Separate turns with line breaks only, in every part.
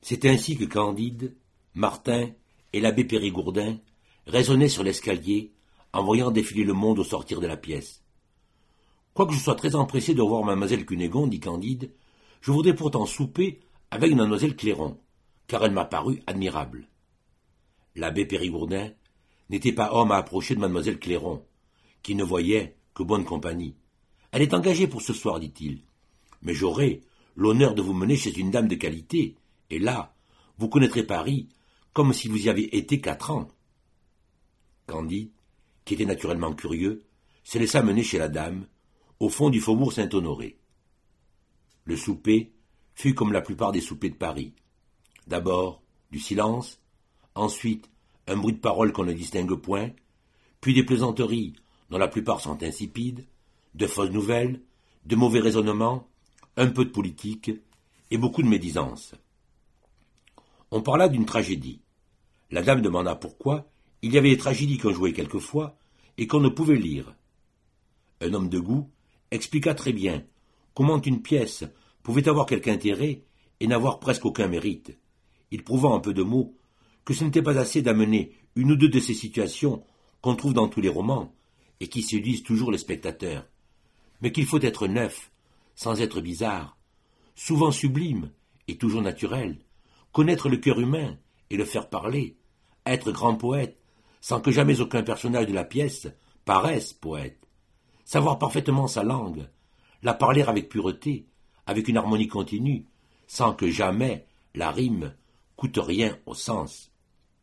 C'est ainsi que Candide, Martin et l'abbé Périgourdin raisonnaient sur l'escalier en voyant défiler le monde au sortir de la pièce. « Quoique je sois très empressé de revoir mademoiselle Cunégonde, dit Candide, je voudrais pourtant souper avec mademoiselle Clairon, car elle m'a paru admirable. » L'abbé Périgourdin n'était pas homme à approcher de mademoiselle Clairon, qui ne voyait que bonne compagnie. « Elle est engagée pour ce soir, dit-il, mais j'aurai l'honneur de vous mener chez une dame de qualité, et là, vous connaîtrez Paris comme si vous y aviez été 4 ans. » Candide, qui était naturellement curieux, se laissa mener chez la dame, au fond du faubourg Saint-Honoré. Le souper fut comme la plupart des soupers de Paris. D'abord, du silence, ensuite, un bruit de parole qu'on ne distingue point, puis des plaisanteries dont la plupart sont insipides, de fausses nouvelles, de mauvais raisonnements, un peu de politique et beaucoup de médisance. On parla d'une tragédie. La dame demanda pourquoi il y avait des tragédies qu'on jouait quelquefois et qu'on ne pouvait lire. Un homme de goût expliqua très bien comment une pièce pouvait avoir quelque intérêt et n'avoir presque aucun mérite, il prouva en peu de mots que ce n'était pas assez d'amener une ou deux de ces situations qu'on trouve dans tous les romans et qui séduisent toujours les spectateurs, mais qu'il faut être neuf, sans être bizarre, souvent sublime et toujours naturel, connaître le cœur humain et le faire parler, être grand poète, sans que jamais aucun personnage de la pièce paraisse poète, savoir parfaitement sa langue, la parler avec pureté, avec une harmonie continue, sans que jamais la rime coûte rien au sens.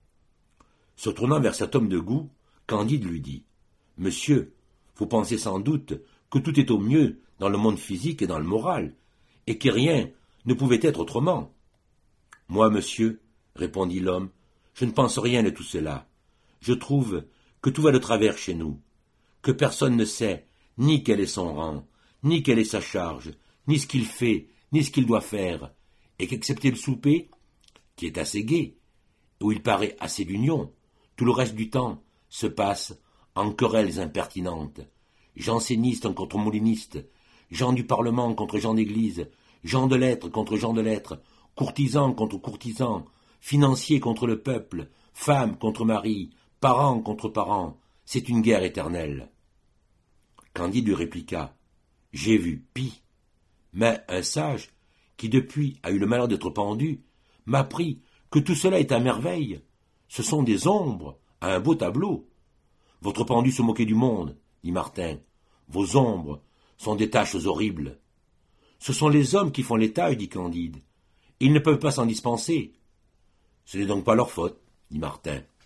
Se tournant vers cet homme de goût, Candide lui dit « Monsieur, vous pensez sans doute que tout est au mieux dans le monde physique et dans le moral, et que rien ne pouvait être autrement. » « Moi, monsieur, répondit l'homme, je ne pense rien de tout cela. Je trouve que tout va de travers chez nous, que personne ne sait ni quel est son rang, ni quelle est sa charge, ni ce qu'il fait, ni ce qu'il doit faire, et qu'excepté le souper, qui est assez gai, où il paraît assez d'union, tout le reste du temps se passe en querelles impertinentes, jansénistes contre molinistes, gens du Parlement contre gens d'église, gens de lettres contre gens de lettres, courtisans contre courtisans, financiers contre le peuple, femmes contre mari, parents contre parents, c'est une guerre éternelle. Candide lui répliqua « J'ai vu pis, mais un sage, qui depuis a eu le malheur d'être pendu, m'apprit que tout cela est à merveille. Ce sont des ombres à un beau tableau. Votre pendu se moquait du monde, dit Martin. Vos ombres sont des taches horribles. Ce sont les hommes qui font les taches, dit Candide. Ils ne peuvent pas s'en dispenser. Ce n'est donc pas leur faute, dit Martin.